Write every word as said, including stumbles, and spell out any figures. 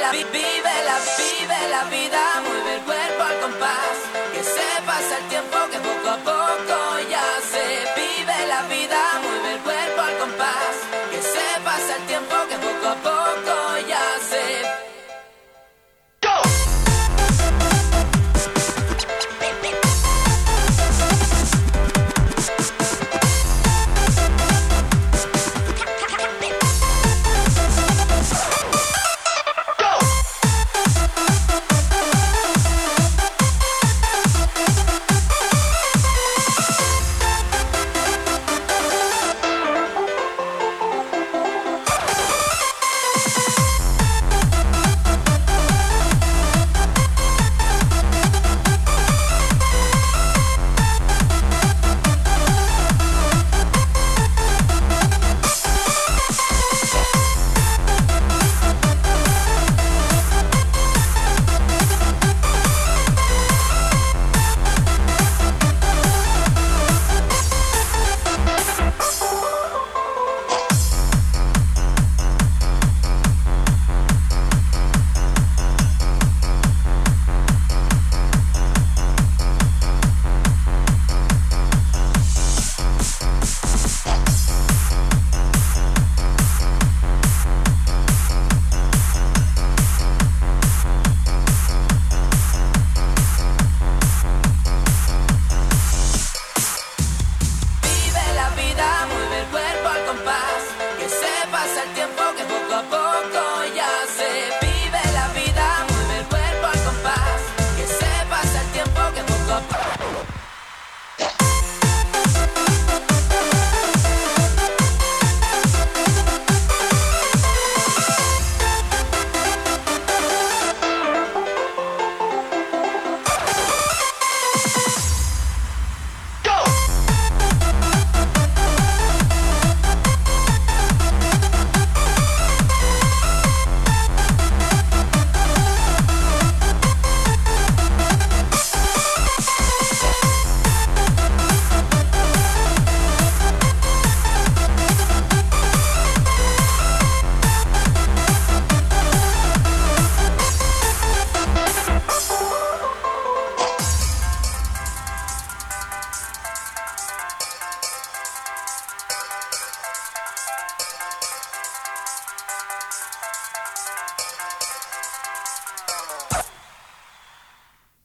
vive la, vive la vida, mueve el cuerpo al compás, que se pasa el tiempo que poco a poco ya se vive la vida, mueve el cuerpo al compás, que se pasa el tiempo que poco a poco ya se. Pasa el tiempo que poco a poco